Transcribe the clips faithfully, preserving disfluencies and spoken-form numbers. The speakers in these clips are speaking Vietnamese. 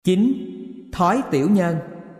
Chín. Thói tiểu nhân.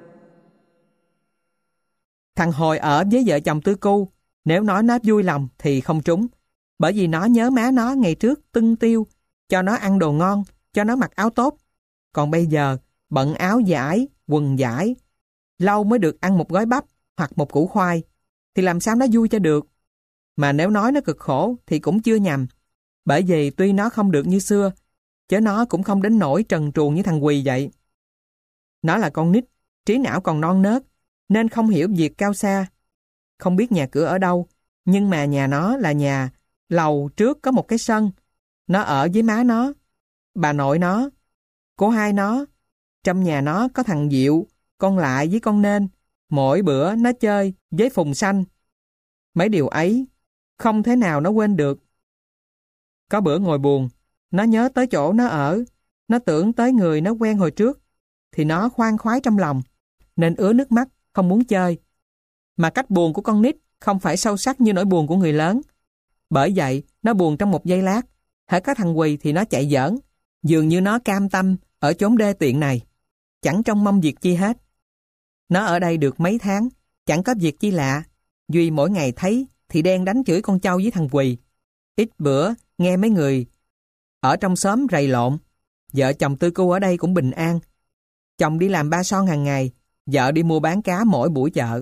Thằng Hồi ở với vợ chồng Tư Cu, nếu nói nó vui lòng thì không trúng, bởi vì nó nhớ má nó ngày trước tưng tiêu, cho nó ăn đồ ngon, cho nó mặc áo tốt. Còn bây giờ, bận áo vải, quần vải, lâu mới được ăn một gói bắp hoặc một củ khoai, thì làm sao nó vui cho được. Mà nếu nói nó cực khổ thì cũng chưa nhầm, bởi vì tuy nó không được như xưa, chứ nó cũng không đến nỗi trần truồng như thằng Quỳ vậy. Nó là con nít, trí não còn non nớt, nên không hiểu việc cao xa. Không biết nhà cửa ở đâu, nhưng mà nhà nó là nhà, lầu trước có một cái sân. Nó ở với má nó, bà nội nó, cô hai nó. Trong nhà nó có thằng Diệu, con Lại với con Nên. Mỗi bữa nó chơi với Phùng Xanh. Mấy điều ấy, không thể nào nó quên được. Có bữa ngồi buồn, nó nhớ tới chỗ nó ở, nó tưởng tới người nó quen hồi trước, thì nó khoan khoái trong lòng, nên ứa nước mắt, không muốn chơi. Mà cách buồn của con nít không phải sâu sắc như nỗi buồn của người lớn. Bởi vậy, nó buồn trong một giây lát, hễ có thằng Quỳ thì nó chạy giỡn, dường như nó cam tâm ở chốn đê tiện này, chẳng trông mong việc chi hết. Nó ở đây được mấy tháng, chẳng có việc chi lạ, duy mỗi ngày thấy thì đen đánh chửi con trâu với thằng Quỳ. Ít bữa, nghe mấy người ở trong xóm rầy lộn. Vợ chồng Tư Cu ở đây cũng bình an. Chồng đi làm ba son hàng ngày, vợ đi mua bán cá mỗi buổi chợ.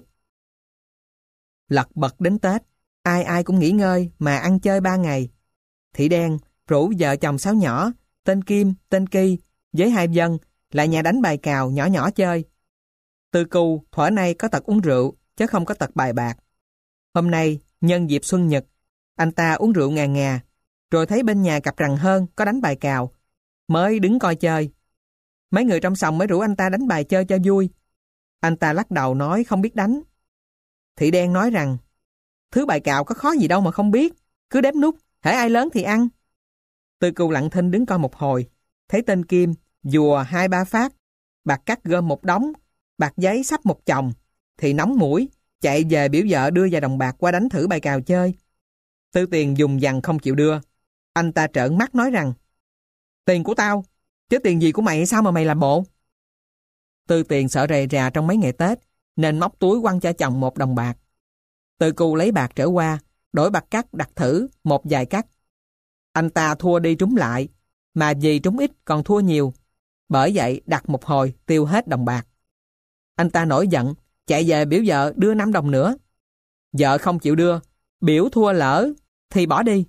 Lật bật đến Tết, ai ai cũng nghỉ ngơi mà ăn chơi ba ngày. Thị Đen rủ vợ chồng Sáu nhỏ, tên Kim, tên Ki với hai Vân lại nhà đánh bài cào nhỏ nhỏ chơi. Tư Cu thuở nay có tật uống rượu, chứ không có tật bài bạc. Hôm nay, nhân dịp xuân nhật, anh ta uống rượu ngà ngà, rồi thấy bên nhà cặp Rằng Hơn có đánh bài cào, mới đứng coi chơi. Mấy người trong sòng mới rủ anh ta đánh bài chơi cho vui. Anh ta lắc đầu nói không biết đánh. Thị Đen nói rằng, thứ bài cào có khó gì đâu mà không biết, cứ đếm nút, hễ ai lớn thì ăn. Tư Cu lặng thinh đứng coi một hồi, thấy tên Kim dùa hai ba phát, bạc cắt gom một đống, bạc giấy sắp một chồng, thì nóng mũi, chạy về biểu vợ đưa vài đồng bạc qua đánh thử bài cào chơi. Tư Tiền dùng dằn không chịu đưa. Anh ta trợn mắt nói rằng, tiền của tao, chứ tiền gì của mày sao mà mày làm bộ. Tư Tiền sợ rầy rà trong mấy ngày Tết, nên móc túi quăng cho chồng một đồng bạc. Tư Cu lấy bạc trở qua, đổi bạc cắt đặt thử một vài cắt. Anh ta thua đi trúng lại, mà vì trúng ít còn thua nhiều. Bởi vậy đặt một hồi tiêu hết đồng bạc. Anh ta nổi giận, chạy về biểu vợ đưa năm đồng nữa. Vợ không chịu đưa, biểu thua lỡ thì bỏ đi.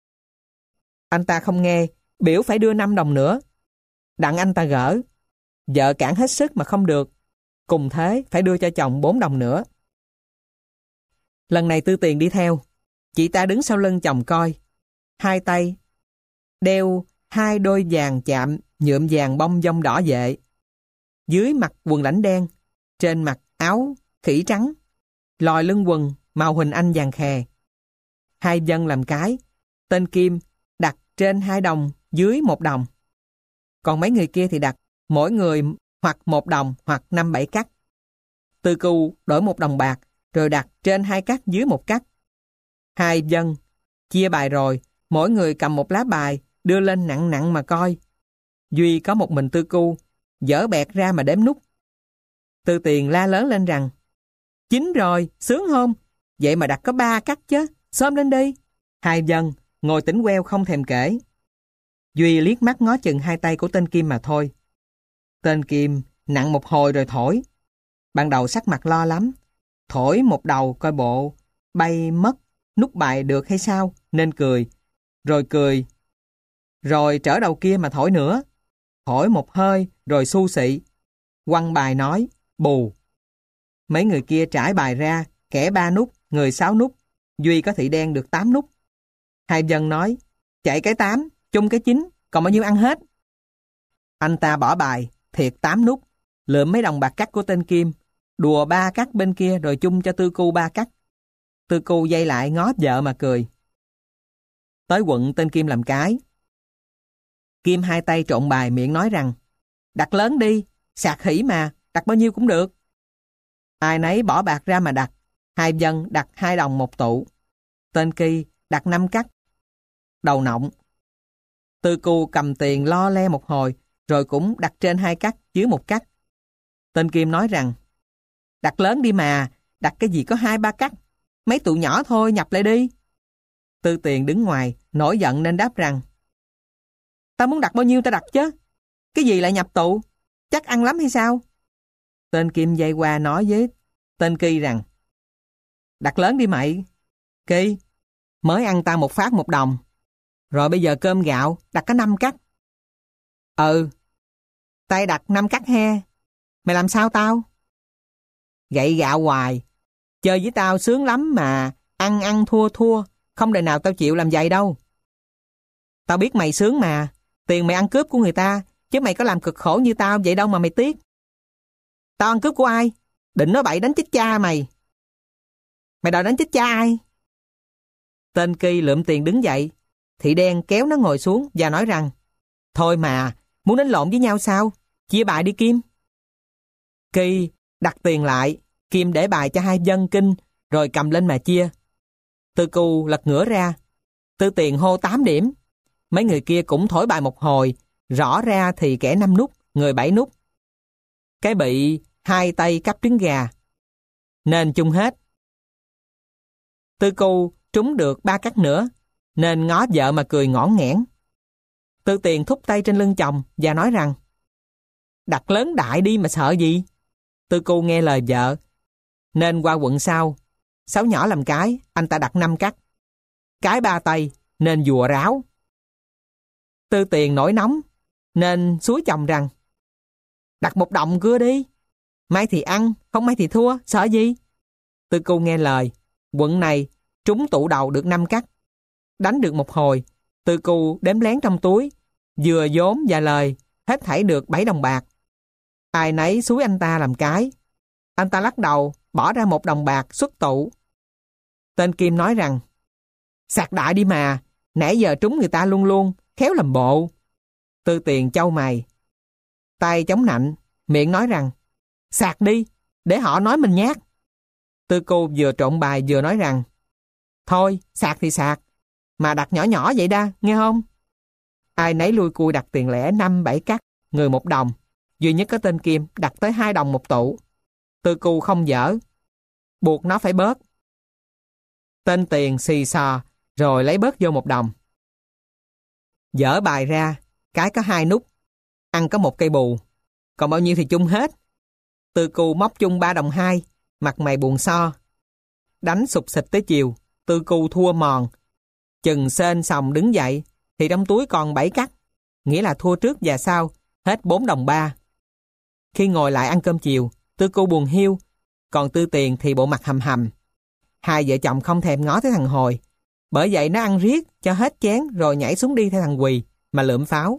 Anh ta không nghe, biểu phải đưa năm đồng nữa. Đặng anh ta gỡ. Vợ cản hết sức mà không được. Cùng thế phải đưa cho chồng bốn đồng nữa. Lần này Tư Tiền đi theo. Chị ta đứng sau lưng chồng coi. Hai tay đeo hai đôi vàng chạm nhuộm vàng bông dông đỏ vệ. Dưới mặc quần lãnh đen, trên mặc áo khỉ trắng, lòi lưng quần màu Huỳnh Anh vàng khè. Hai Vân làm cái, tên Kim đặt trên hai đồng, dưới một đồng. Còn mấy người kia thì đặt mỗi người hoặc một đồng hoặc năm bảy cắt. Tư Cu đổi một đồng bạc, rồi đặt trên hai cắt dưới một cắt. Hai Vân chia bài rồi, mỗi người cầm một lá bài, đưa lên nặng nặng mà coi. Duy có một mình Tư Cu, dở bẹt ra mà đếm nút. Tư Tiền la lớn lên rằng, chín rồi, sướng không? Vậy mà đặt có ba cắt chứ, xôm lên đi. Hai Vân ngồi tỉnh queo không thèm kể. Duy liếc mắt ngó chừng hai tay của tên Kim mà thôi. Tên Kim nặng một hồi rồi thổi. Ban đầu sắc mặt lo lắm. Thổi một đầu coi bộ bay mất nút bài được hay sao, nên cười. Rồi cười. Rồi trở đầu kia mà thổi nữa. Thổi một hơi rồi xu xị. Quăng bài nói, bù. Mấy người kia trải bài ra, kẻ ba nút, người sáu nút. Duy có Thị Đen được tám nút. Hai Vân nói, chạy cái tám, chung cái chín, còn bao nhiêu ăn hết. Anh ta bỏ bài, thiệt tám nút, lượm mấy đồng bạc cắt của tên Kim, đùa ba cắt bên kia rồi chung cho Tư Cu ba cắt. Tư Cu dây lại ngó vợ mà cười. Tới quận tên Kim làm cái. Kim hai tay trộn bài miệng nói rằng, đặt lớn đi, sạc khỉ mà, đặt bao nhiêu cũng được. Ai nấy bỏ bạc ra mà đặt. Hai Vân đặt hai đồng một tụ. Tên Ki đặt năm cắt. Đầu nọng. Tư Cu cầm tiền lo le một hồi, rồi cũng đặt trên hai cắt dưới một cắt. Tên Kim nói rằng, đặt lớn đi mà, đặt cái gì có hai ba cắt, mấy tụi nhỏ thôi nhập lại đi. Tư Tiền đứng ngoài, nổi giận nên đáp rằng, ta muốn đặt bao nhiêu ta đặt chứ, cái gì lại nhập tụ, chắc ăn lắm hay sao? Tên Kim dây qua nói với tên Kỳ rằng, đặt lớn đi mày. Kỳ, mới ăn ta một phát một đồng, rồi bây giờ cơm gạo đặt có năm cắt. Ừ, tay đặt năm cắt he, mày làm sao tao? Gậy gạo hoài, chơi với tao sướng lắm mà, ăn ăn thua thua, không đời nào tao chịu làm vậy đâu. Tao biết mày sướng mà, tiền mày ăn cướp của người ta, chứ mày có làm cực khổ như tao vậy đâu mà mày tiếc. Tao ăn cướp của ai? Định nói bậy đánh chết cha mày. Mày đòi đánh chết cha ai? Tên Kỳ lượm tiền đứng dậy, Thị Đen kéo nó ngồi xuống và nói rằng, thôi mà, muốn đánh lộn với nhau sao? Chia bài đi Kim. Kỳ đặt tiền lại, Kim để bài cho hai dân kinh, rồi cầm lên mà chia. Tư Cu lật ngửa ra, Tư Tiền hô tám điểm. Mấy người kia cũng thổi bài một hồi, rõ ra thì kẻ năm nút, người bảy nút. Cái bị hai tay cắp trứng gà, nên chung hết. Tư Cu trúng được ba cắt nữa, nên ngó vợ mà cười ngõn nghẽn. Tư Tiền thúc tay trên lưng chồng và nói rằng, đặt lớn đại đi mà sợ gì. Tư Cu nghe lời vợ, nên qua quận sau. Sáu nhỏ làm cái, anh ta đặt năm cắt. Cái ba tay, nên dùa ráo. Tư Tiền nổi nóng, nên xúi chồng rằng, đặt một đồng cưa đi. May thì ăn, không may thì thua, sợ gì. Tư Cu nghe lời, quận này trúng tụ đầu được năm cắt. Đánh được một hồi, Tư Cu đếm lén trong túi, vừa vốn và lời, hết thảy được bảy đồng bạc. Ai nấy xúi anh ta làm cái. Anh ta lắc đầu, bỏ ra một đồng bạc xuất tụ. Tên Kim nói rằng, sạc đại đi mà, nãy giờ trúng người ta luôn luôn, khéo làm bộ. Tư Tiền chau mày, tay chống nạnh, miệng nói rằng, sạc đi, để họ nói mình nhát. Tư Cu vừa trộn bài vừa nói rằng, thôi, sạc thì sạc, mà đặt nhỏ nhỏ vậy đa, nghe không? Ai nấy lui cui đặt tiền lẻ năm bảy cắt, người một đồng. Duy nhất có tên Kim đặt tới hai đồng một tụ. Tư Cu không dở, buộc nó phải bớt. Tên Tiền xì xò, rồi lấy bớt vô một đồng. Dở bài ra, cái có hai nút, ăn có một cây bù, còn bao nhiêu thì chung hết. Tư Cu móc chung ba đồng hai, mặt mày buồn so. Đánh sụp xịt tới chiều, Tư Cu thua mòn. Chừng sên sòng đứng dậy, thì trong túi còn bảy cắt, nghĩa là thua trước và sau, hết bốn đồng ba. Khi ngồi lại ăn cơm chiều, Tư Cu buồn hiu, còn Tư Tiền thì bộ mặt hầm hầm. Hai vợ chồng không thèm ngó tới thằng Hồi, bởi vậy nó ăn riết cho hết chén rồi nhảy xuống đi theo thằng Quỳ mà lượm pháo.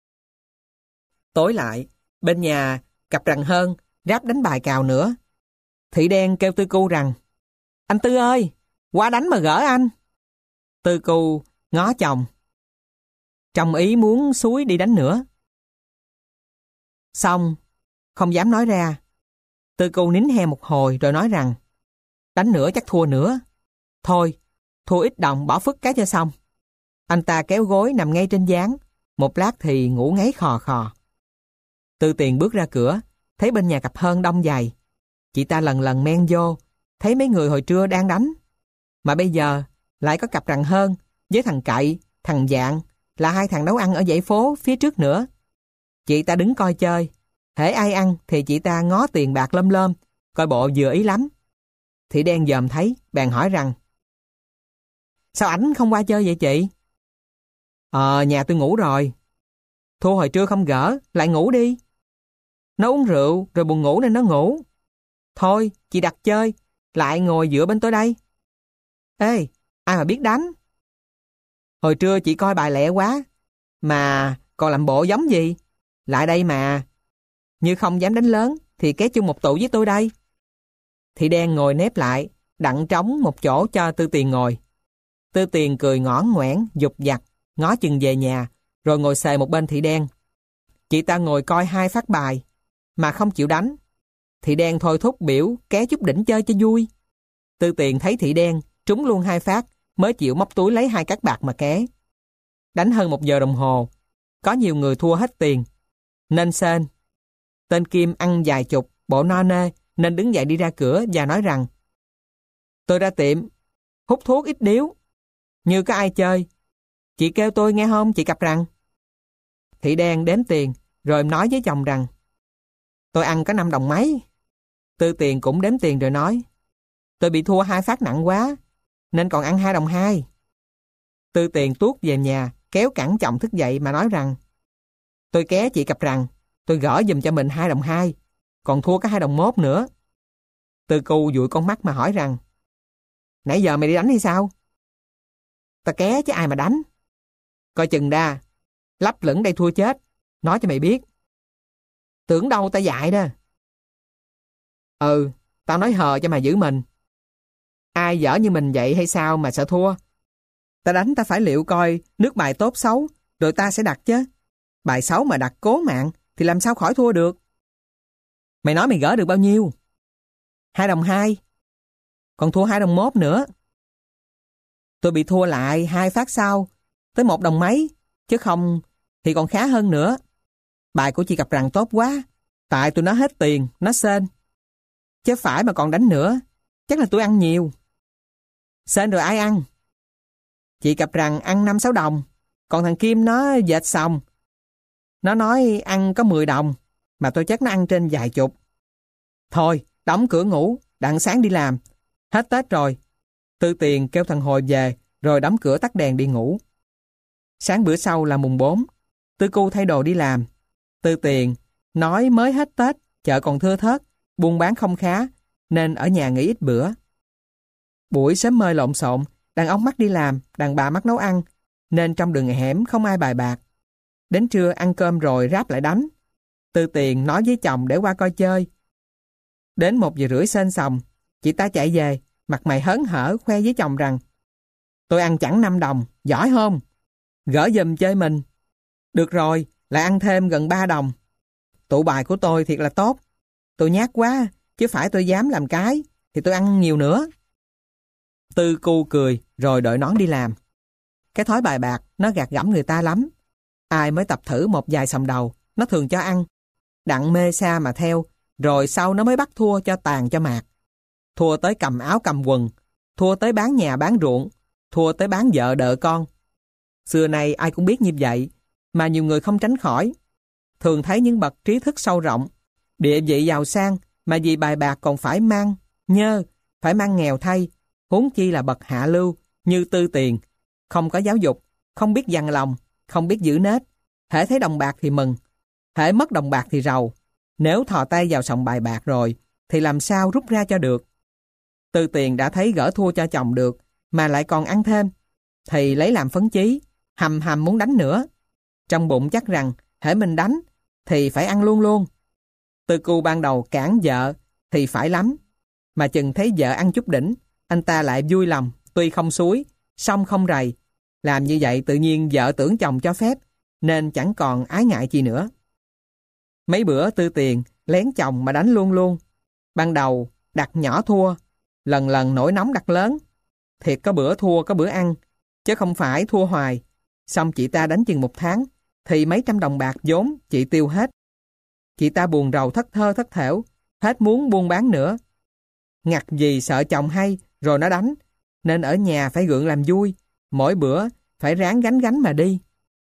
Tối lại, bên nhà cặp Rằng Hơn ráp đánh bài cào nữa. Thị Đen kêu Tư Cu rằng, anh Tư ơi, qua đánh mà gỡ anh. Tư Cu ngó chồng, trong ý muốn xúi đi đánh nữa. Xong, không dám nói ra. Tư Cu nín he một hồi rồi nói rằng, đánh nữa chắc thua nữa. Thôi, thua ít đồng bỏ phức cái cho xong. Anh ta kéo gối nằm ngay trên gián, một lát thì ngủ ngáy khò khò. Tư Tiền bước ra cửa, thấy bên nhà cặp Hơn đông dày. Chị ta lần lần men vô, thấy mấy người hồi trưa đang đánh. Mà bây giờ lại có cặp Rằng Hơn với thằng Cậy, thằng Dạng, là hai thằng nấu ăn ở dãy phố phía trước nữa. Chị ta đứng coi chơi, hễ ai ăn thì chị ta ngó tiền bạc lơm lơm, coi bộ vừa ý lắm. Thị Đen dòm thấy, bèn hỏi rằng, sao ảnh không qua chơi vậy chị? Ờ, nhà tôi ngủ rồi. Thua hồi trưa không gỡ, lại ngủ đi. Nó uống rượu rồi buồn ngủ nên nó ngủ. Thôi, chị đặt chơi, lại ngồi giữa bên tôi đây. Ê, ai mà biết đánh? Hồi trưa chị coi bài lẹ quá, mà còn làm bộ giống gì? Lại đây mà. Như không dám đánh lớn, thì ké chung một tụ với tôi đây. Thị Đen ngồi nép lại, đặng trống một chỗ cho Tư Tiền ngồi. Tư Tiền cười ngõn ngoẻn, dục dặt, ngó chừng về nhà, rồi ngồi xề một bên Thị Đen. Chị ta ngồi coi hai phát bài, mà không chịu đánh. Thị Đen thôi thúc biểu ké chút đỉnh chơi cho vui. Tư Tiền thấy Thị Đen trúng luôn hai phát, mới chịu móc túi lấy hai cát bạc mà ké. Đánh hơn một giờ đồng hồ, có nhiều người thua hết tiền. nên sên. Tên Kim ăn vài chục, bộ no nê, nên đứng dậy đi ra cửa và nói rằng: tôi ra tiệm, hút thuốc ít điếu. Như có ai chơi, chị kêu tôi nghe không, chị Cặp Rằn. Thị đen đếm tiền, rồi nói với chồng rằng: tôi ăn có năm đồng mấy. Tư Tiền cũng đếm tiền rồi nói: tôi bị thua hai phát nặng quá, nên còn ăn hai đồng hai. Tư Tiền tuốt về nhà, kéo cẳng chồng thức dậy mà nói rằng: tôi ké chị Cặp Rằn, tôi gỡ giùm cho mình hai đồng hai, còn thua có hai đồng mốt nữa. Tư Cu dụi con mắt mà hỏi rằng: nãy giờ mày đi đánh hay sao? Ta ké chứ ai mà đánh. Coi chừng đa, lấp lửng đây thua chết, nói cho mày biết. Tưởng đâu ta dạy đó. Ừ, tao nói hờ cho mà giữ mình. Ai dở như mình vậy hay sao mà sợ thua? Ta đánh ta phải liệu coi nước bài tốt xấu, rồi ta sẽ đặt chứ. Bài xấu mà đặt cố mạng thì làm sao khỏi thua được. Mày nói mày gỡ được bao nhiêu? Hai đồng hai. Còn thua hai đồng mốt nữa. Tôi bị thua lại hai phát sau, tới một đồng mấy, chứ không thì còn khá hơn nữa. Bài của chị Cặp Rằn tốt quá, tại tôi nó hết tiền, nó sên. Chứ phải mà còn đánh nữa, chắc là tôi ăn nhiều. Sên rồi ai ăn? Chị Cặp Rằn ăn năm sáu đồng, còn thằng Kim nó dệt xong. Nó nói ăn có mười đồng, mà tôi chắc nó ăn trên vài chục. Thôi, đóng cửa ngủ, đặng sáng đi làm. Hết Tết rồi. Tư Tiền kêu thằng Hồi về, rồi đóng cửa tắt đèn đi ngủ. Sáng bữa sau là mùng bốn, Tư Cu thay đồ đi làm. Tư Tiền nói mới hết Tết, chợ còn thưa thớt, buôn bán không khá, nên ở nhà nghỉ ít bữa. Buổi sớm mơi lộn xộn, đàn ông mắc đi làm, đàn bà mắc nấu ăn, nên trong đường hẻm không ai bài bạc. Đến trưa ăn cơm rồi ráp lại đánh. Tư Tiền nói với chồng để qua coi chơi. Đến một giờ rưỡi sên sòng, chị ta chạy về, mặt mày hớn hở khoe với chồng rằng: tôi ăn chẳng năm đồng, giỏi không? Gỡ giùm chơi mình. Được rồi, lại ăn thêm gần ba đồng. Tụ bài của tôi thiệt là tốt. Tôi nhát quá, chứ phải tôi dám làm cái, thì tôi ăn nhiều nữa. Tư Cu cười, rồi đội nón đi làm. Cái thói bài bạc, nó gạt gẫm người ta lắm. Ai mới tập thử một vài sòng đầu, nó thường cho ăn. Đặng mê sa mà theo, rồi sau nó mới bắt thua cho tàn cho mạt. Thua tới cầm áo cầm quần, thua tới bán nhà bán ruộng, thua tới bán vợ đợ con. Xưa nay ai cũng biết như vậy, mà nhiều người không tránh khỏi. Thường thấy những bậc trí thức sâu rộng, địa vị giàu sang, mà vì bài bạc còn phải mang nhơ, phải mang nghèo thay, huống chi là bậc hạ lưu như Tư Tiền, không có giáo dục, không biết dằn lòng, không biết giữ nết. Hễ thấy đồng bạc thì mừng, hễ mất đồng bạc thì rầu. Nếu thò tay vào sòng bài bạc rồi, thì làm sao rút ra cho được. Tư Tiền đã thấy gỡ thua cho chồng được, mà lại còn ăn thêm, thì lấy làm phấn chí, hầm hầm muốn đánh nữa. Trong bụng chắc rằng, hễ mình đánh, thì phải ăn luôn luôn. Tư Cu ban đầu cản vợ, thì phải lắm. Mà chừng thấy vợ ăn chút đỉnh, anh ta lại vui lòng, tuy không xúi, song không rầy. Làm như vậy tự nhiên vợ tưởng chồng cho phép, nên chẳng còn ái ngại chi nữa. Mấy bữa Tư Tiền lén chồng mà đánh luôn luôn. Ban đầu đặt nhỏ thua, lần lần nổi nóng đặt lớn. Thiệt có bữa thua có bữa ăn, chứ không phải thua hoài. Xong chị ta đánh chừng một tháng, thì mấy trăm đồng bạc vốn chị tiêu hết. Chị ta buồn rầu thất thơ thất thểu, hết muốn buôn bán nữa. Ngặt vì sợ chồng hay, rồi nó đánh, nên ở nhà phải gượng làm vui, mỗi bữa phải ráng gánh gánh mà đi.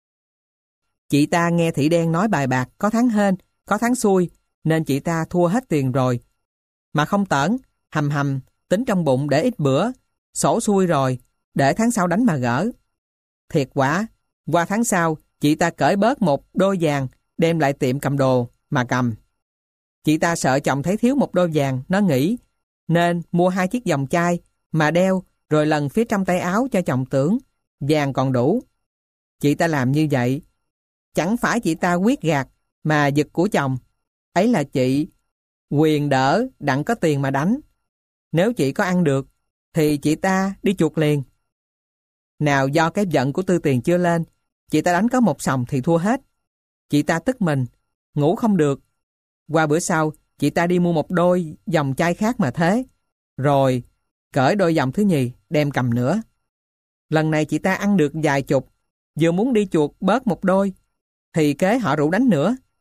Chị ta nghe Thị Đen nói bài bạc có tháng hên, có tháng xui, nên chị ta thua hết tiền rồi. Mà không tởn, hầm hầm, tính trong bụng để ít bữa, sổ xui rồi, để tháng sau đánh mà gỡ. Thiệt quả, qua tháng sau, chị ta cởi bớt một đôi vàng, đem lại tiệm cầm đồ, mà cầm. Chị ta sợ chồng thấy thiếu một đôi vàng, nó nghĩ, nên mua hai chiếc vòng chai, mà đeo, rồi lần phía trong tay áo cho chồng tưởng, vàng còn đủ. Chị ta làm như vậy, chẳng phải chị ta quyết gạt, mà giật của chồng. Ấy là chị quyền đỡ, đặng có tiền mà đánh. Nếu chị có ăn được, thì chị ta đi chuộc liền. Nào do cái giận của Tư Tiền chưa lên, chị ta đánh có một sòng thì thua hết. Chị ta tức mình, ngủ không được. Qua bữa sau, chị ta đi mua một đôi vòng chai khác mà thế. Rồi, cởi đôi vòng thứ nhì, đem cầm nữa. Lần này chị ta ăn được vài chục, vừa muốn đi chuộc bớt một đôi, thì kế họ rủ đánh nữa.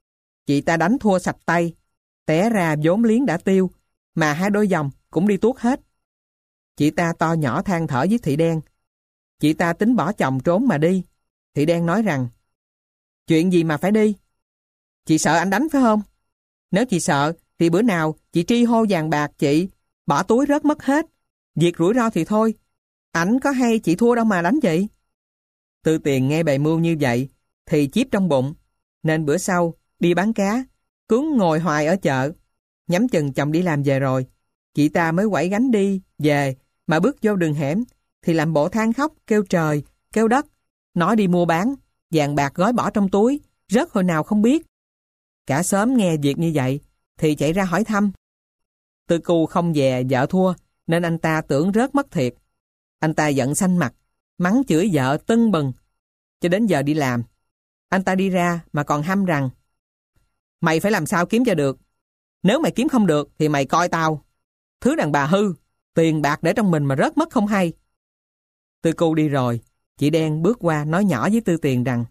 chị ta đánh thua sạch tay, té ra vốn liếng đã tiêu, mà hai đôi dòng cũng đi tuốt hết. Chị ta to nhỏ than thở với Thị Đen. Chị ta tính bỏ chồng trốn mà đi. Thị Đen nói rằng, chuyện gì mà phải đi? Chị sợ anh đánh phải không? Nếu chị sợ thì bữa nào chị tri hô vàng bạc chị, bỏ túi rớt mất hết. Việc rủi ro thì thôi, ảnh có hay chị thua đâu mà đánh chị. Tư Tiền nghe bày mưu như vậy thì chíp trong bụng, nên bữa sau đi bán cá, cứ ngồi hoài ở chợ. Nhắm chừng chồng đi làm về rồi, chị ta mới quẩy gánh đi về, mà bước vô đường hẻm thì làm bộ than khóc, kêu trời, kêu đất, nói đi mua bán, vàng bạc gói bỏ trong túi, rớt hồi nào không biết. Cả xóm nghe việc như vậy thì chạy ra hỏi thăm. Tư Cu không dè vợ thua, nên anh ta tưởng rớt mất thiệt. Anh ta giận xanh mặt, mắng chửi vợ tưng bừng. Cho đến giờ đi làm, anh ta đi ra mà còn hăm rằng, mày phải làm sao kiếm cho được. Nếu mày kiếm không được thì mày coi tao. Thứ đàn bà hư, tiền bạc để trong mình mà rớt mất không hay. Tư Cu đi rồi, chị Đen bước qua nói nhỏ với Tư Tiền rằng,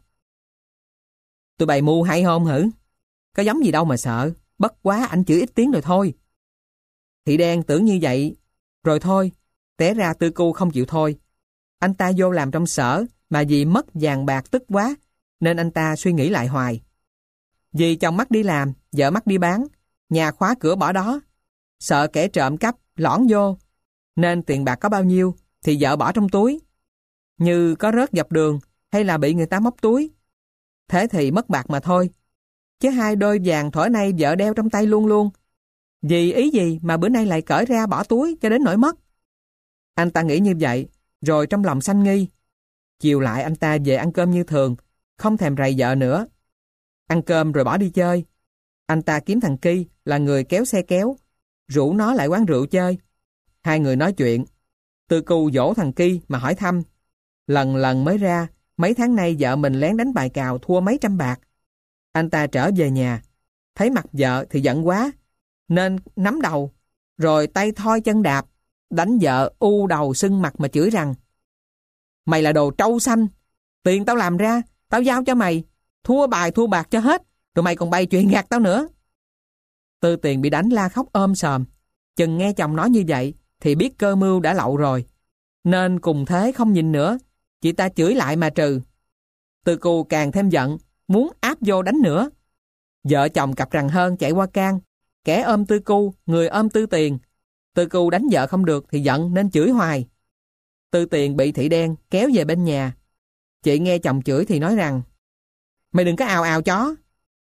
tụi bày mưu hay không hử? Có giống gì đâu mà sợ, bất quá anh chửi ít tiếng rồi thôi. Thị Đen tưởng như vậy, rồi thôi, té ra Tư Cu không chịu thôi. Anh ta vô làm trong sở, mà vì mất vàng bạc tức quá, nên anh ta suy nghĩ lại hoài. Vì chồng mắc đi làm, vợ mắc đi bán, nhà khóa cửa bỏ đó, sợ kẻ trộm cắp lỏn vô, nên tiền bạc có bao nhiêu thì vợ bỏ trong túi. Như có rớt dọc đường hay là bị người ta móc túi, thế thì mất bạc mà thôi. Chứ hai đôi vàng thổi nay vợ đeo trong tay luôn luôn. Vì ý gì mà bữa nay lại cởi ra bỏ túi cho đến nỗi mất? Anh ta nghĩ như vậy, rồi trong lòng sanh nghi. Chiều lại anh ta về ăn cơm như thường, không thèm rầy vợ nữa. Ăn cơm rồi bỏ đi chơi. Anh ta kiếm thằng Ki là người kéo xe kéo, rủ nó lại quán rượu chơi. Hai người nói chuyện. Tư Cu dỗ thằng Ki mà hỏi thăm. Lần lần mới ra, mấy tháng nay vợ mình lén đánh bài cào thua mấy trăm bạc. Anh ta trở về nhà, thấy mặt vợ thì giận quá, nên nắm đầu, rồi tay thoi chân đạp, đánh vợ u đầu sưng mặt mà chửi rằng, mày là đồ trâu xanh, tiền tao làm ra, tao giao cho mày, thua bài thua bạc cho hết, rồi mày còn bày chuyện gạt tao nữa. Tư Tiền bị đánh la khóc ôm sòm, chừng nghe chồng nói như vậy thì biết cơ mưu đã lậu rồi, nên cùng thế không nhìn nữa, chị ta chửi lại mà trừ. Tư Cu càng thêm giận, muốn áp vô đánh nữa. Vợ chồng cặp rằn hơn chạy qua can, kẻ ôm Tư Cu, người ôm Tư Tiền. Tư Cu đánh vợ không được thì giận nên chửi hoài. Tư Tiền bị Thị Đen kéo về bên nhà. Chị nghe chồng chửi thì nói rằng, mày đừng có ào ào chó.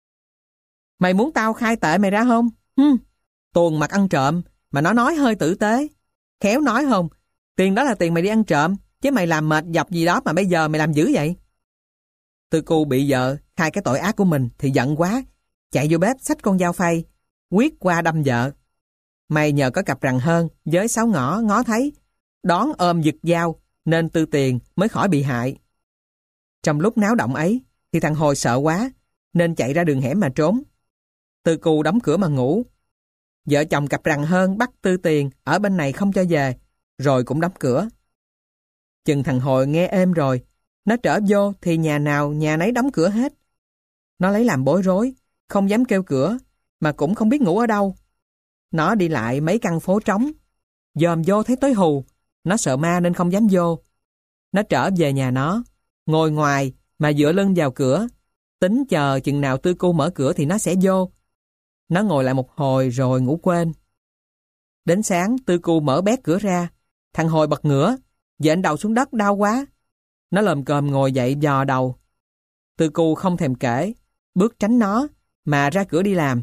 Mày muốn tao khai tệ mày ra không? Hừm, tuồn mặt ăn trộm, mà nó nói hơi tử tế. Khéo nói không, tiền đó là tiền mày đi ăn trộm, chứ mày làm mệt dọc gì đó mà bây giờ mày làm dữ vậy. Tư Cu bị vợ khai cái tội ác của mình thì giận quá, chạy vô bếp xách con dao phay, quyết qua đâm vợ. May nhờ có cặp rằn hơn với sáu ngõ ngó thấy, đón ôm giật dao, nên Tư Tiền mới khỏi bị hại. Trong lúc náo động ấy thì thằng Hồi sợ quá, nên chạy ra đường hẻm mà trốn. Tư Cu đóng cửa mà ngủ. Vợ chồng cặp rằn hơn bắt Tư Tiền ở bên này không cho về, rồi cũng đóng cửa. Chừng thằng Hồi nghe êm rồi, nó trở vô thì nhà nào nhà nấy đóng cửa hết. Nó lấy làm bối rối, không dám kêu cửa, mà cũng không biết ngủ ở đâu. Nó đi lại mấy căn phố trống, dòm vô thấy tối hù, nó sợ ma nên không dám vô. Nó trở về nhà nó, ngồi ngoài mà dựa lưng vào cửa, tính chờ chừng nào Tư Cu mở cửa thì nó sẽ vô. Nó ngồi lại một hồi rồi ngủ quên. Đến sáng Tư Cu mở bét cửa ra, thằng Hồi bật ngửa, dện đầu xuống đất đau quá. Nó lồm cồm ngồi dậy dò đầu. Tư Cu không thèm kể, bước tránh nó mà ra cửa đi làm.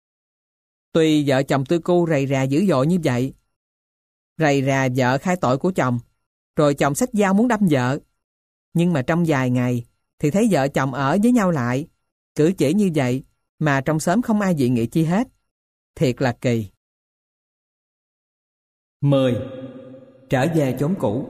Tuy vợ chồng Tư Cu rầy rà dữ dội như vậy, rầy rà vợ khai tội của chồng, rồi chồng xách dao muốn đâm vợ. Nhưng mà trong vài ngày thì thấy vợ chồng ở với nhau lại, cử chỉ như vậy mà trong xóm không ai dị nghị chi hết. Thiệt là kỳ. mười. Trở về chốn cũ.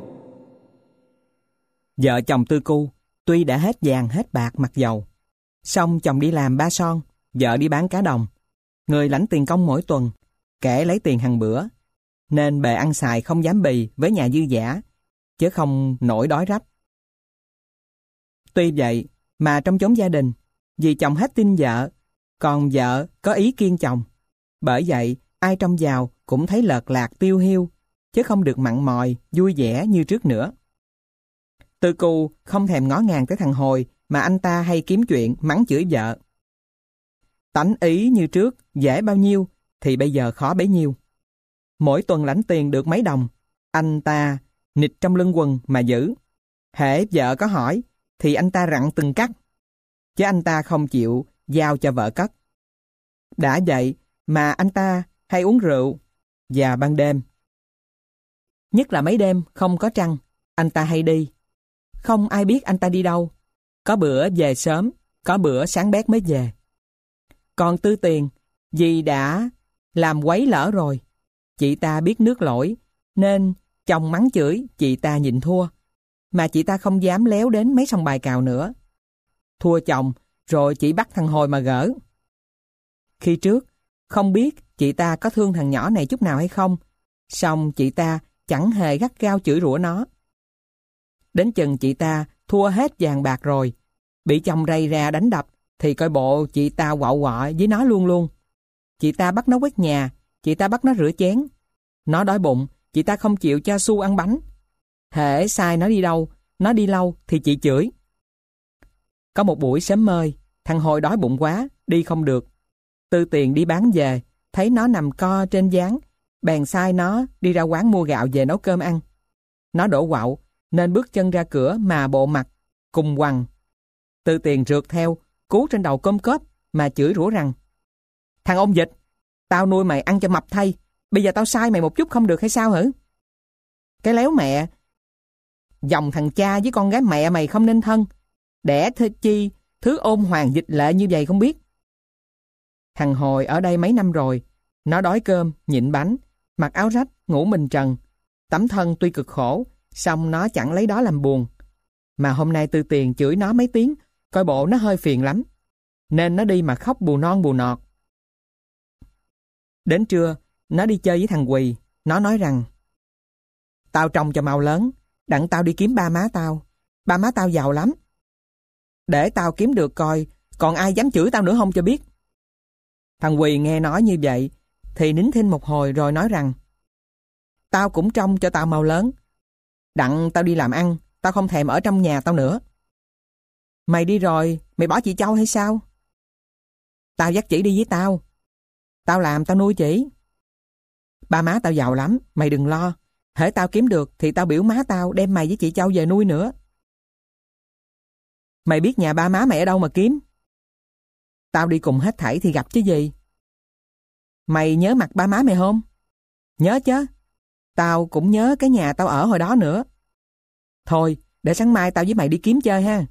Vợ chồng Tư Cu tuy đã hết vàng hết bạc mặc dầu, song chồng đi làm ba son, vợ đi bán cá đồng, người lãnh tiền công mỗi tuần, kẻ lấy tiền hàng bữa, nên bề ăn xài không dám bì với nhà dư dả, chứ không nổi đói rách. Tuy vậy mà trong chốn gia đình, vì chồng hết tin vợ, còn vợ có ý kiêng chồng. Bởi vậy, ai trông vào cũng thấy lợt lạc tiêu hiu, chứ không được mặn mòi, vui vẻ như trước nữa. Tư Cu không thèm ngó ngàng tới thằng Hồi mà anh ta hay kiếm chuyện mắng chửi vợ. Tánh ý như trước, dễ bao nhiêu thì bây giờ khó bấy nhiêu. Mỗi tuần lãnh tiền được mấy đồng, anh ta nịt trong lưng quần mà giữ. Hễ vợ có hỏi thì anh ta rặn từng cắt, chứ anh ta không chịu giao cho vợ cất. Đã vậy mà anh ta hay uống rượu, và ban đêm, nhất là mấy đêm không có trăng, anh ta hay đi. Không ai biết anh ta đi đâu. Có bữa về sớm, có bữa sáng bét mới về. Còn Tư Tiền, vì đã làm quấy lỡ rồi, chị ta biết nước lỗi, nên chồng mắng chửi, chị ta nhịn thua. Mà chị ta không dám léo đến mấy sòng bài cào nữa. Thua chồng, rồi chị bắt thằng Hồi mà gỡ. Khi trước, không biết chị ta có thương thằng nhỏ này chút nào hay không, song chị ta chẳng hề gắt gao chửi rủa nó. Đến chừng chị ta thua hết vàng bạc rồi, bị chồng rầy ra đánh đập, thì coi bộ chị ta quạo quọ với nó luôn luôn. Chị ta bắt nó quét nhà, chị ta bắt nó rửa chén. Nó đói bụng, chị ta không chịu cho xu ăn bánh. Hễ sai nó đi đâu, nó đi lâu thì chị chửi. Có một buổi sớm mơi, thằng Hồi đói bụng quá, đi không được. Tư Tiền đi bán về, thấy nó nằm co trên gián, bèn sai nó đi ra quán mua gạo về nấu cơm ăn. Nó đổ quạo, nên bước chân ra cửa mà bộ mặt cùng quằn. Tư Tiền rượt theo, cú trên đầu côm cóp mà chửi rủa rằng: "Thằng ông dịch, tao nuôi mày ăn cho mập thay, bây giờ tao sai mày một chút không được hay sao hử? Cái léo mẹ, dòng thằng cha với con gái mẹ mày không nên thân, đẻ thê chi thứ ôn hoàng dịch lệ như vậy không biết." Thằng Hồi ở đây mấy năm rồi, nó đói cơm, nhịn bánh, mặc áo rách, ngủ mình trần. Tấm thân tuy cực khổ, song nó chẳng lấy đó làm buồn. Mà hôm nay Tư Tiền chửi nó mấy tiếng, coi bộ nó hơi phiền lắm, nên nó đi mà khóc bù non bù nọt. Đến trưa, nó đi chơi với thằng Quỳ. Nó nói rằng: "Tao trông cho mau lớn, đặng tao đi kiếm ba má tao. Ba má tao giàu lắm. Để tao kiếm được coi, còn ai dám chửi tao nữa không cho biết." Thằng Quỳ nghe nói như vậy, thì nín thinh một hồi rồi nói rằng: "Tao cũng trông cho tao mau lớn, đặng tao đi làm ăn, tao không thèm ở trong nhà tao nữa." "Mày đi rồi, mày bỏ chị Châu hay sao?" "Tao dắt chị đi với tao. Tao làm tao nuôi chị. Ba má tao giàu lắm, mày đừng lo. Hễ tao kiếm được thì tao biểu má tao đem mày với chị Châu về nuôi nữa." "Mày biết nhà ba má mày ở đâu mà kiếm?" "Tao đi cùng hết thảy thì gặp chứ gì." "Mày nhớ mặt ba má mày không?" "Nhớ chứ. Tao cũng nhớ cái nhà tao ở hồi đó nữa." "Thôi, để sáng mai tao với mày đi kiếm chơi ha."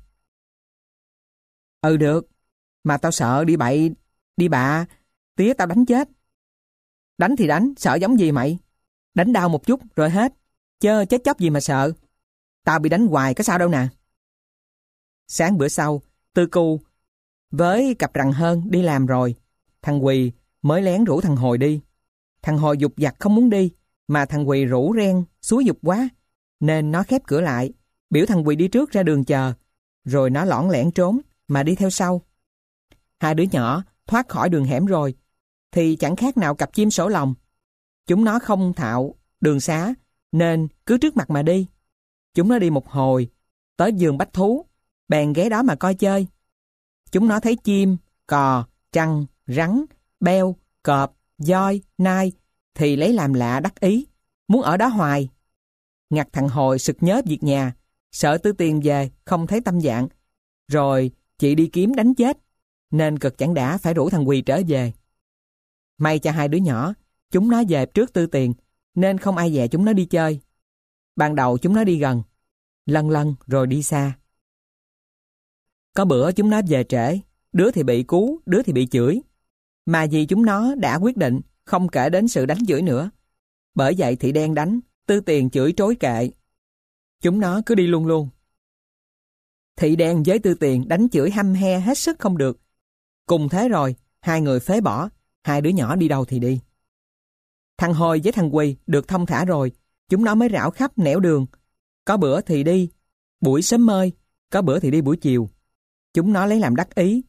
"Ừ được, mà tao sợ đi bậy, đi bạ, tía tao đánh chết." "Đánh thì đánh, sợ giống gì mày? Đánh đau một chút rồi hết, chớ chết chóc gì mà sợ. Tao bị đánh hoài có sao đâu nè." Sáng bữa sau, Tư Cu với cặp rằn hơn đi làm rồi, thằng Quỳ mới lén rủ thằng Hồi đi. Thằng Hồi dục dặt không muốn đi, mà thằng Quỳ rủ ren xúi giục quá, nên nó khép cửa lại, biểu thằng Quỳ đi trước ra đường chờ, rồi nó lỏn lẻn trốn mà đi theo sau. Hai đứa nhỏ thoát khỏi đường hẻm rồi thì chẳng khác nào cặp chim sổ lòng. Chúng nó không thạo đường xá nên cứ trước mặt mà đi. Chúng nó đi một hồi tới vườn bách thú, bèn ghé đó mà coi chơi. Chúng nó thấy chim, cò, trăng, rắn, beo, cọp, voi, nai thì lấy làm lạ đắc ý, muốn ở đó hoài. Ngặt thằng Hồi sực nhớ việc nhà, sợ Tư Tiền về không thấy tâm trạng, rồi chị đi kiếm đánh chết, nên cực chẳng đã phải rủ thằng Quỳ trở về. May cho hai đứa nhỏ, chúng nó về trước Tư Tiền, nên không ai dè chúng nó đi chơi. Ban đầu chúng nó đi gần, lân lân rồi đi xa. Có bữa chúng nó về trễ, đứa thì bị cú, đứa thì bị chửi. Mà vì chúng nó đã quyết định không kể đến sự đánh chửi nữa. Bởi vậy Thị Đen đánh, Tư Tiền chửi trối kệ. Chúng nó cứ đi luôn luôn. Thị Đen với Tư Tiền đánh chửi hăm he hết sức không được. Cùng thế rồi, hai người phế bỏ, hai đứa nhỏ đi đâu thì đi. Thằng Hồi với thằng Quỳ được thông thả rồi, chúng nó mới rảo khắp nẻo đường. Có bữa thì đi buổi sớm mơi, có bữa thì đi buổi chiều. Chúng nó lấy làm đắc ý,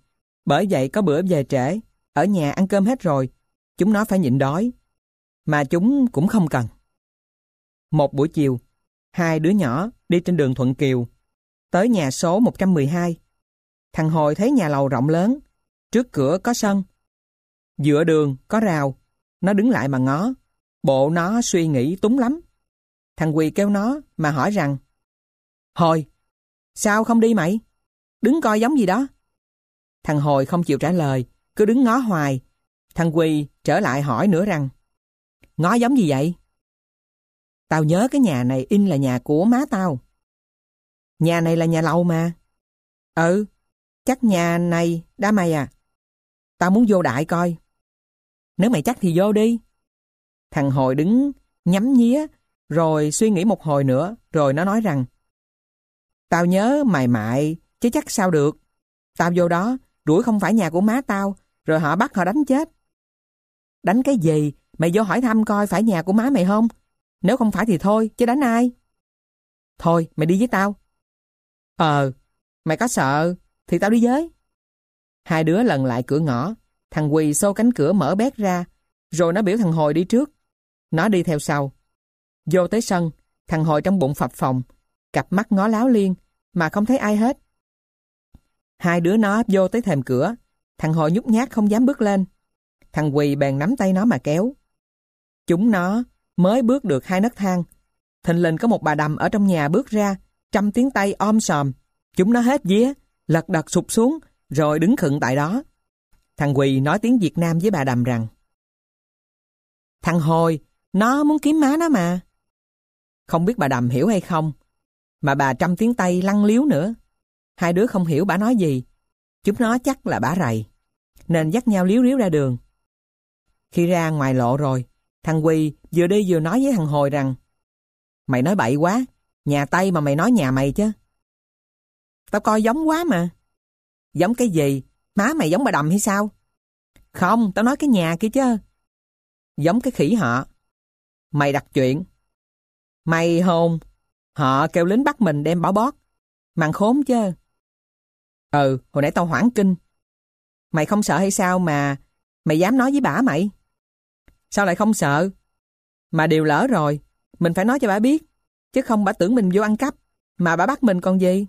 Bởi vậy có bữa về trễ, ở nhà ăn cơm hết rồi, chúng nó phải nhịn đói. Mà chúng cũng không cần. Một buổi chiều, hai đứa nhỏ đi trên đường Thuận Kiều, tới nhà số một trăm mười hai. Thằng Hồi thấy nhà lầu rộng lớn, trước cửa có sân, giữa đường có rào. Nó đứng lại mà ngó, bộ nó suy nghĩ túng lắm. Thằng Quỳ kêu nó mà hỏi rằng: Hồi, sao không đi mày? Đứng coi giống gì đó. Thằng Hồi không chịu trả lời, cứ đứng ngó hoài. Thằng Quỳ trở lại hỏi nữa rằng: Ngó giống gì vậy? Tao nhớ cái nhà này in là nhà của má tao. Nhà này là nhà lầu mà. Ừ, chắc nhà này đã mày à. Tao muốn vô đại coi. Nếu mày chắc thì vô đi. Thằng Hồi đứng nhắm nhía, rồi suy nghĩ một hồi nữa, rồi nó nói rằng: Tao nhớ mày mại, chứ chắc sao được. Tao vô đó, đuổi không phải nhà của má tao, rồi họ bắt họ đánh chết. Đánh cái gì? Mày vô hỏi thăm coi phải nhà của má mày không? Nếu không phải thì thôi, chứ đánh ai? Thôi, mày đi với tao. Ờ, mày có sợ thì tao đi với. Hai đứa lần lại cửa ngõ. Thằng Quỳ xô cánh cửa mở bét ra, rồi nó biểu thằng Hồi đi trước. Nó đi theo sau. Vô tới sân, thằng Hồi trong bụng phập phồng, cặp mắt ngó láo liên, mà không thấy ai hết. Hai đứa nó vô tới thềm cửa. Thằng Hồi nhút nhát không dám bước lên. Thằng Quỳ bèn nắm tay nó mà kéo. Chúng nó mới bước được hai nấc thang, thình lình có một bà đầm ở trong nhà bước ra, trăm tiếng tay om sòm. Chúng nó hết vía, lật đật sụp xuống, rồi đứng khựng tại đó. Thằng Quỳ nói tiếng Việt Nam với bà đầm rằng: Thằng Hồi, nó muốn kiếm má nó mà. Không biết bà đầm hiểu hay không, mà bà trăm tiếng tay lăng liếu nữa. Hai đứa không hiểu bà nói gì. Chúng nó chắc là bà rầy, nên dắt nhau liếu riếu ra đường. Khi ra ngoài lộ rồi, thằng Quỳ vừa đi vừa nói với thằng Hồi rằng: Mày nói bậy quá, nhà Tây mà mày nói nhà mày chứ. Tao coi giống quá mà. Giống cái gì? Má mày giống bà đầm hay sao? Không, tao nói cái nhà kia chứ. Giống cái khỉ họ. Mày đặt chuyện. Mày hồn, họ kêu lính bắt mình đem bỏ bót. Màn khốn chứ. Ừ, hồi nãy tao hoảng kinh. Mày không sợ hay sao mà mày dám nói với bả mày? Sao lại không sợ? Mà điều lỡ rồi, mình phải nói cho bả biết, chứ không bả tưởng mình vô ăn cắp, mà bả bắt mình còn gì.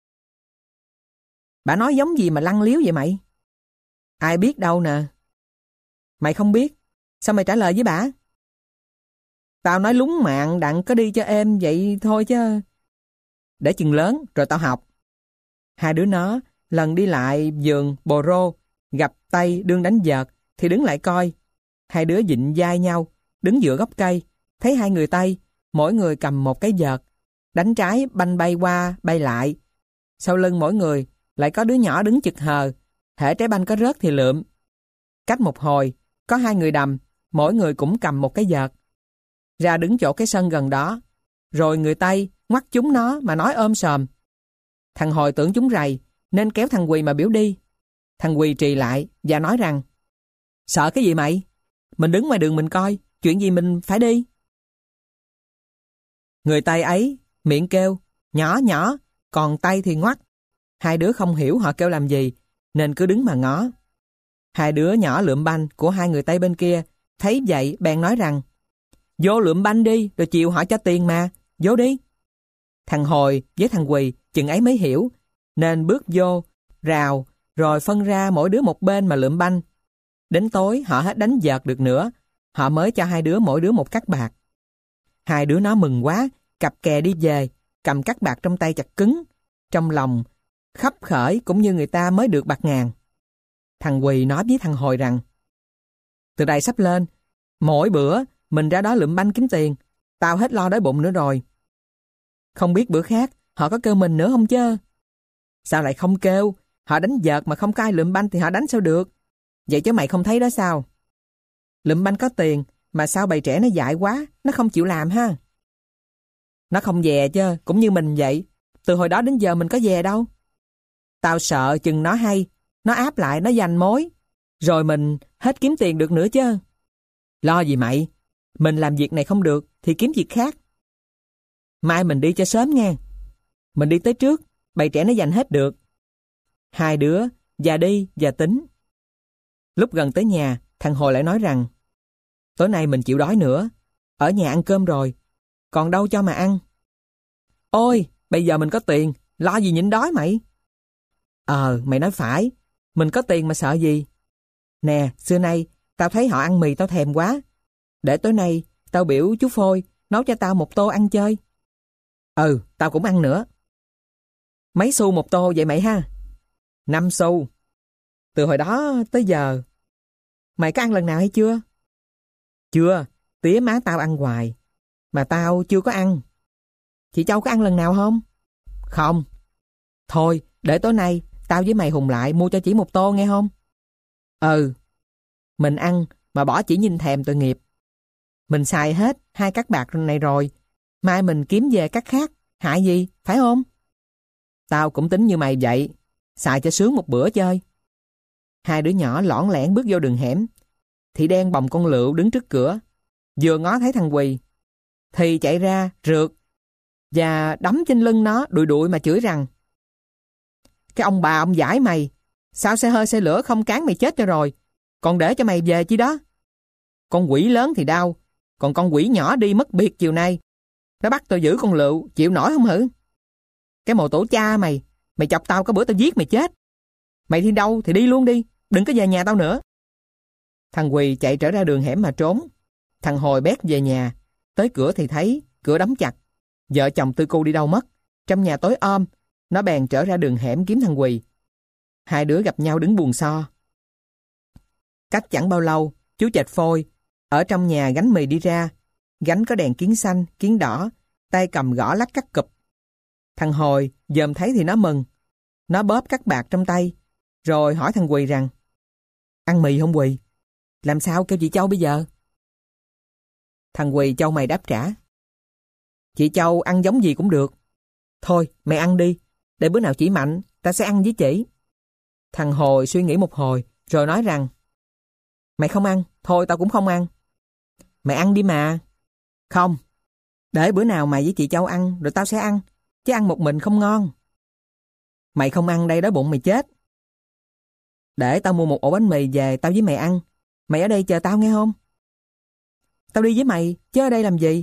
Bả nói giống gì mà lăng liếu vậy mày? Ai biết đâu nè. Mày không biết, sao mày trả lời với bả? Tao nói lúng mạng đặng có đi cho êm vậy thôi chứ. Để chừng lớn rồi tao học. Hai đứa nó lần đi lại vườn bồ rô, gặp Tây đương đánh vợt thì đứng lại coi. Hai đứa vịn vai nhau, đứng giữa gốc cây, thấy hai người Tây, mỗi người cầm một cái vợt, đánh trái banh bay qua bay lại. Sau lưng mỗi người lại có đứa nhỏ đứng chực hờ, hễ trái banh có rớt thì lượm. Cách một hồi, có hai người đầm, mỗi người cũng cầm một cái vợt. Ra đứng chỗ cái sân gần đó, rồi người Tây ngoắt chúng nó mà nói ôm sòm. Thằng Hồi tưởng chúng rầy, nên kéo thằng Quỳ mà biểu đi. Thằng Quỳ trì lại và nói rằng: Sợ cái gì mày? Mình đứng ngoài đường mình coi, chuyện gì mình phải đi. Người Tây ấy miệng kêu nhỏ nhỏ, còn tay thì ngoắt. Hai đứa không hiểu họ kêu làm gì, nên cứ đứng mà ngó. Hai đứa nhỏ lượm banh của hai người Tây bên kia thấy vậy bèn nói rằng: Vô lượm banh đi, rồi chiều họ cho tiền mà, vô đi. Thằng Hồi với thằng Quỳ chừng ấy mới hiểu, nên bước vô rào, rồi phân ra mỗi đứa một bên mà lượm banh. Đến tối họ hết đánh vợt được nữa, họ mới cho hai đứa mỗi đứa một cắc bạc. Hai đứa nó mừng quá, cặp kè đi về, cầm cắc bạc trong tay chặt cứng, trong lòng khấp khởi cũng như người ta mới được bạc ngàn. Thằng Quỳ nói với thằng Hồi rằng: Từ đây sắp lên, mỗi bữa mình ra đó lượm banh kiếm tiền, tao hết lo đói bụng nữa rồi. Không biết bữa khác họ có kêu mình nữa không chứ? Sao lại không kêu? Họ đánh vợt mà không có ai lượm banh thì họ đánh sao được? Vậy chứ mày không thấy đó sao? Lượm banh có tiền, mà sao bầy trẻ nó dại quá, nó không chịu làm ha? Nó không dè chứ, cũng như mình vậy. Từ hồi đó đến giờ mình có dè đâu. Tao sợ chừng nó hay, nó áp lại, nó giành mối, rồi mình hết kiếm tiền được nữa chứ. Lo gì mày? Mình làm việc này không được thì kiếm việc khác. Mai mình đi cho sớm nghe. Mình đi tới trước, bầy trẻ nó giành hết được. Hai đứa và đi và tính. Lúc gần tới nhà, thằng Hồi lại nói rằng tối nay mình chịu đói nữa, ở nhà ăn cơm rồi, còn đâu cho mà ăn. Ôi, bây giờ mình có tiền, lo gì nhịn đói mày? Ờ, mày nói phải, mình có tiền mà sợ gì. Nè, xưa nay, tao thấy họ ăn mì tao thèm quá. Để tối nay, tao biểu chú Phôi nấu cho tao một tô ăn chơi. Ừ, tao cũng ăn nữa. Mấy xu một tô vậy mày ha? Năm xu. Từ hồi đó tới giờ. Mày có ăn lần nào hay chưa? Chưa, tía má tao ăn hoài. Mà tao chưa có ăn. Chị Châu có ăn lần nào không? Không. Thôi, để tối nay tao với mày hùng lại mua cho chị một tô nghe không? Ừ. Mình ăn mà bỏ chỉ nhìn thèm tội nghiệp. Mình xài hết hai cắt bạc này rồi, mai mình kiếm về cắt khác, hại gì, phải không? Tao cũng tính như mày vậy, xài cho sướng một bữa chơi. Hai đứa nhỏ lõn lẻn bước vô đường hẻm. Thị Đen bồng con Lựu đứng trước cửa, vừa ngó thấy thằng Quỳ thì chạy ra rượt và đấm trên lưng nó đùi đùi mà chửi rằng: cái ông bà ông giải mày, sao xe hơi xe lửa không cán mày chết cho rồi, còn để cho mày về chi đó. Con quỷ lớn thì đau, còn con quỷ nhỏ đi mất biệt chiều nay, nó bắt tao giữ con Lựu, chịu nổi không hử? Cái mồ tổ cha mày, mày chọc tao có bữa tao giết mày chết. Mày đi đâu thì đi luôn đi, đừng có về nhà tao nữa. Thằng Quỳ chạy trở ra đường hẻm mà trốn. Thằng Hồi bét về nhà, tới cửa thì thấy cửa đóng chặt. Vợ chồng Tư Cu đi đâu mất, trong nhà tối om. Nó bèn trở ra đường hẻm kiếm thằng Quỳ. Hai đứa gặp nhau đứng buồn so. Cách chẳng bao lâu, chú Chệch Phôi ở trong nhà gánh mì đi ra. Gánh có đèn kiến xanh, kiến đỏ, tay cầm gõ lách cắt cụp. Thằng Hồi dòm thấy thì nó mừng. Nó bóp cắt bạc trong tay, rồi hỏi thằng Quỳ rằng: ăn mì không Quỳ? Làm sao kêu chị Châu bây giờ? Thằng Quỳ châu mày đáp trả: chị Châu ăn giống gì cũng được. Thôi mày ăn đi, để bữa nào chị mạnh ta sẽ ăn với chị. Thằng Hồi suy nghĩ một hồi rồi nói rằng: mày không ăn, thôi tao cũng không ăn. Mày ăn đi mà. Không, để bữa nào mày với chị Châu ăn rồi tao sẽ ăn, chứ ăn một mình không ngon. Mày không ăn đây đói bụng mày chết. Để tao mua một ổ bánh mì về tao với mày ăn. Mày ở đây chờ tao nghe không? Tao đi với mày, chứ ở đây làm gì?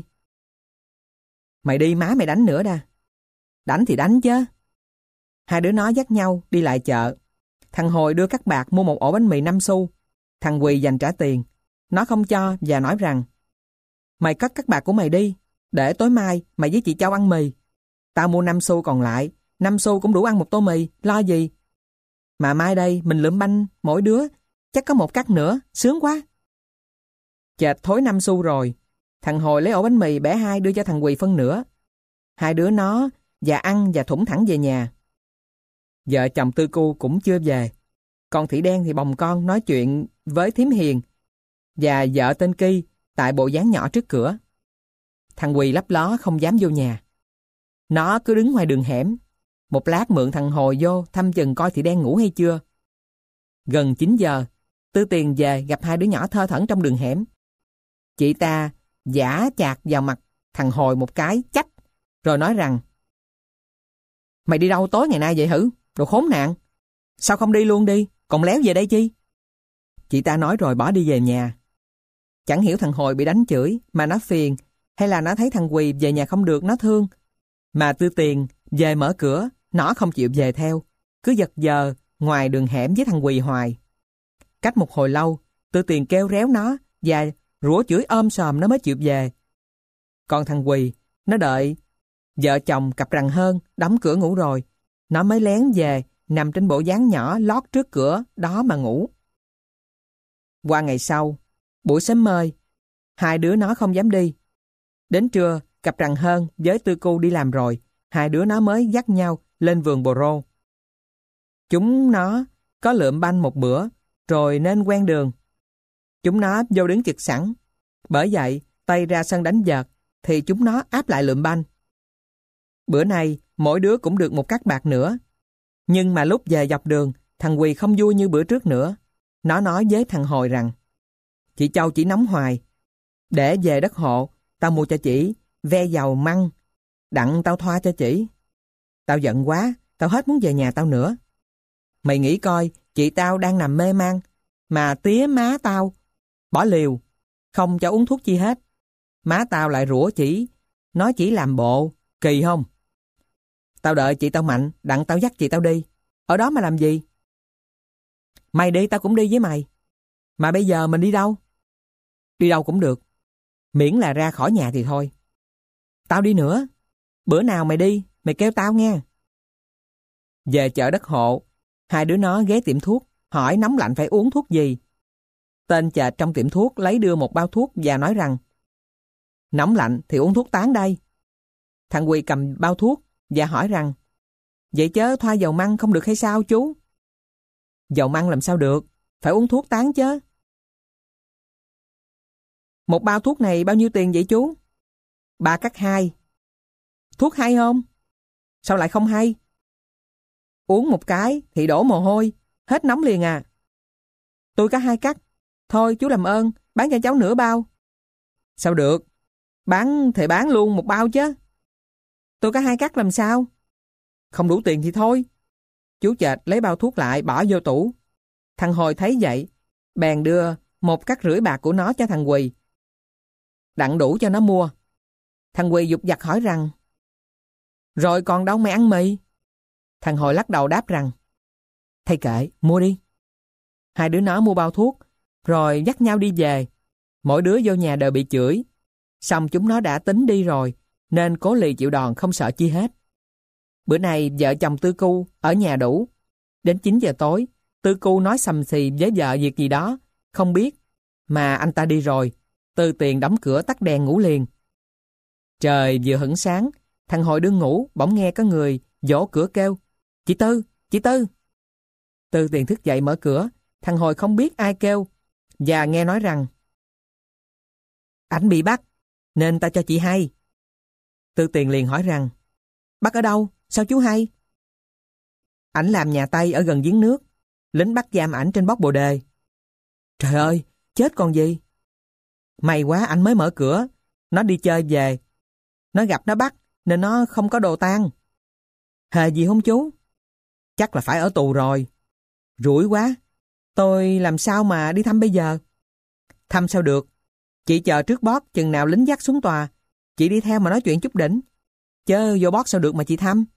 Mày đi má mày đánh nữa đà. Đánh thì đánh chứ. Hai đứa nó dắt nhau đi lại chợ. Thằng Hồi đưa cắt bạc mua một ổ bánh mì năm xu. Thằng Quỳ dành trả tiền. Nó không cho và nói rằng: mày cất cắt bạc của mày đi, để tối mai mày với chị Châu ăn mì. Tao mua năm xu còn lại, năm xu cũng đủ ăn một tô mì, lo gì. Mà mai đây mình lượm banh mỗi đứa, chắc có một cắt nữa, sướng quá. Chệch thối năm xu rồi. Thằng Hồi lấy ổ bánh mì bẻ hai đưa cho thằng Quỳ phân nửa. Hai đứa nó và ăn và thủng thẳng về nhà. Vợ chồng Tư Cu cũng chưa về. Con Thị Đen thì bồng con nói chuyện với thím Hiền và vợ tên Ki tại bộ dáng nhỏ trước cửa. Thằng Quỳ lấp ló không dám vô nhà. Nó cứ đứng ngoài đường hẻm. Một lát mượn thằng Hồi vô thăm chừng coi Thị Đen ngủ hay chưa. Gần chín giờ, Tư Tiền về gặp hai đứa nhỏ thơ thẩn trong đường hẻm. Chị ta giả chạc vào mặt thằng Hồi một cái chách, rồi nói rằng: mày đi đâu tối ngày nay vậy hử? Đồ khốn nạn. Sao không đi luôn đi, còn léo về đây chi? Chị ta nói rồi bỏ đi về nhà. Chẳng hiểu thằng Hồi bị đánh chửi mà nó phiền, hay là nó thấy thằng Quỳ về nhà không được nó thương. Mà Tư Tiền về mở cửa, nó không chịu về theo, cứ giật giờ ngoài đường hẻm với thằng Quỳ hoài. Cách một hồi lâu, Tư Tiền kêu réo nó và rủa chửi ôm sòm nó mới chịu về. Còn thằng Quỳ, nó đợi vợ chồng cặp rằn hơn đóng cửa ngủ rồi, nó mới lén về nằm trên bộ dáng nhỏ lót trước cửa đó mà ngủ. Qua ngày sau, buổi sớm mơi, hai đứa nó không dám đi. Đến trưa, cặp rằn hơn với Tư Cu đi làm rồi, hai đứa nó mới dắt nhau lên vườn bồ rô. Chúng nó có lượm banh một bữa, rồi nên quen đường. Chúng nó vô đứng chực sẵn. Bởi vậy, tay ra sân đánh vợt, thì chúng nó áp lại lượm banh. Bữa nay, mỗi đứa cũng được một cắt bạc nữa. Nhưng mà lúc về dọc đường, thằng Quỳ không vui như bữa trước nữa. Nó nói với thằng Hồi rằng: chị Châu chỉ nóng hoài. Để về đất hộ, tao mua cho chị ve dầu măng, đặng tao thoa cho chị. Tao giận quá, tao hết muốn về nhà tao nữa. Mày nghĩ coi, Chị tao đang nằm mê man, mà tía má tao bỏ liều, không cho uống thuốc chi hết. Má tao lại rủa chỉ, nói chỉ làm bộ, kỳ không? Tao đợi chị tao mạnh, đặng tao dắt chị tao đi. Ở đó mà làm gì? Mày đi tao cũng đi với mày. Mà bây giờ mình đi đâu? Đi đâu cũng được, miễn là ra khỏi nhà thì thôi. Tao đi nữa. Bữa nào mày đi, mày kêu tao nghe. Về chợ đất hộ, hai đứa nó ghé tiệm thuốc, hỏi nóng lạnh phải uống thuốc gì. Tên chợt trong tiệm thuốc lấy đưa một bao thuốc và nói rằng nóng lạnh thì uống thuốc tán đây. Thằng Quỳ cầm bao thuốc và hỏi rằng vậy chớ thoa dầu măng không được hay sao chú? Dầu măng làm sao được, phải uống thuốc tán chứ. Một bao thuốc này bao nhiêu tiền vậy chú? Ba cắt hai. Thuốc hay không? Sao lại không hay? Uống một cái thì đổ mồ hôi, hết nóng liền à. Tôi có hai cắt. Thôi chú làm ơn, bán cho cháu nửa bao. Sao được? Bán thì bán luôn một bao chứ. Tôi có hai cắt làm sao? Không đủ tiền thì thôi. Chú chợt lấy bao thuốc lại bỏ vô tủ. Thằng Hồi thấy vậy, bèn đưa một cắt rưỡi bạc của nó cho thằng Quỳ, đặng đủ cho nó mua. Thằng Quỳ dục dặt hỏi rằng rồi còn đâu mày ăn mì? Thằng Hồi lắc đầu đáp rằng thầy kệ, mua đi. Hai đứa nó mua bao thuốc, rồi dắt nhau đi về. Mỗi đứa vô nhà đều bị chửi. Xong chúng nó đã tính đi rồi, nên cố lì chịu đòn không sợ chi hết. Bữa này vợ chồng Tư Cu ở nhà đủ. Đến chín giờ tối, Tư Cu nói sầm xì với vợ việc gì đó, không biết. Mà anh ta đi rồi, Tư Tiền đóng cửa tắt đèn ngủ liền. Trời vừa hửng sáng, thằng Hồi đương ngủ, bỗng nghe có người vỗ cửa kêu Chị Tư, chị Tư. Tư Tiền thức dậy mở cửa, thằng Hồi không biết ai kêu, và nghe nói rằng ảnh bị bắt, nên ta cho chị hay. Tư Tiền liền hỏi rằng bắt ở đâu, sao chú hay? Ảnh làm nhà Tây ở gần giếng nước, lính bắt giam ảnh trên bóc bồ đề. Trời ơi, chết còn gì. May quá ảnh mới mở cửa, nó đi chơi về. Nó gặp nó bắt, nên nó không có đồ tang. Hề gì không chú? Chắc là phải ở tù rồi. Rủi quá, tôi làm sao mà đi thăm bây giờ? Thăm sao được? Chị chờ trước bót chừng nào lính dắt xuống tòa, chị đi theo mà nói chuyện chút đỉnh. Chớ vô bót sao được mà chị thăm?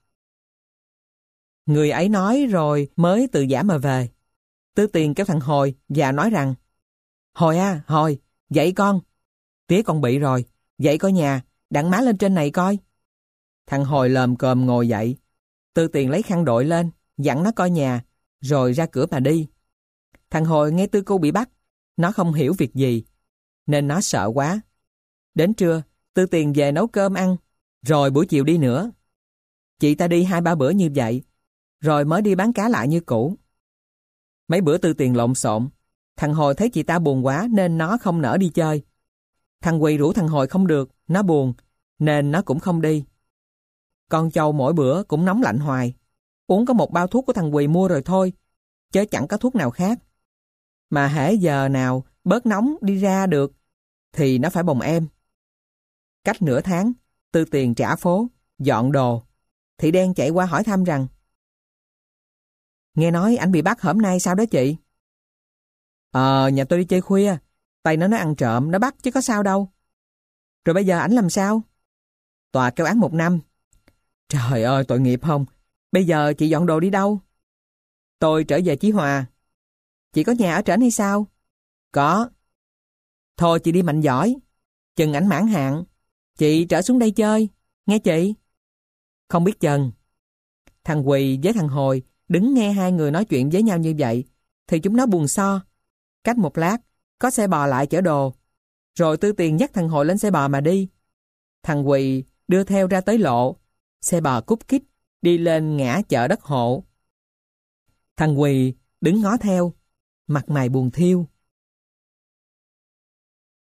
Người ấy nói rồi mới từ giả mà về. Tư Tiền kéo thằng Hồi và nói rằng Hồi à, Hồi, dậy con. Tía con bị rồi, dậy coi nhà, đặng má lên trên này coi. Thằng Hồi lồm cồm ngồi dậy. Tư Tiền lấy khăn đội lên, dặn nó coi nhà, rồi ra cửa mà đi. Thằng Hồi nghe Tư Cu bị bắt, nó không hiểu việc gì, nên nó sợ quá. Đến trưa, Tư Tiền về nấu cơm ăn, rồi buổi chiều đi nữa. Chị ta đi hai ba bữa như vậy, rồi mới đi bán cá lại như cũ. Mấy bữa Tư Tiền lộn xộn, thằng Hồi thấy chị ta buồn quá nên nó không nỡ đi chơi. Thằng Quỳ rủ thằng Hồi không được, nó buồn, nên nó cũng không đi. Con trâu mỗi bữa cũng nóng lạnh hoài, uống có một bao thuốc của thằng Quỳ mua rồi thôi, chứ chẳng có thuốc nào khác. Mà hễ giờ nào bớt nóng đi ra được, thì nó phải bồng em. Cách nửa tháng, Tư Tiền trả phố, dọn đồ. Thị Đen chạy qua hỏi thăm rằng nghe nói anh bị bắt hôm nay sao đó chị? Ờ, nhà tôi đi chơi khuya, tay nó nói ăn trộm, nó bắt chứ có sao đâu. Rồi bây giờ ảnh làm sao? Tòa kêu án một năm. Trời ơi, tội nghiệp không? Bây giờ chị dọn đồ đi đâu? Tôi trở về Chí Hòa. Chị có nhà ở trển hay sao? Có. Thôi chị đi mạnh giỏi, chừng ảnh mãn hạn, chị trở xuống đây chơi, nghe chị? Không biết chừng. Thằng Quỳ với thằng Hồi đứng nghe hai người nói chuyện với nhau như vậy, thì chúng nó buồn so. Cách một lát, có xe bò lại chở đồ. Rồi Tư Tiền dắt thằng Hồi lên xe bò mà đi. Thằng Quỳ đưa theo ra tới lộ. Xe bò cúp kít đi lên ngã chợ đất hộ. Thằng Quỳ đứng ngó theo, mặt mày buồn thiêu.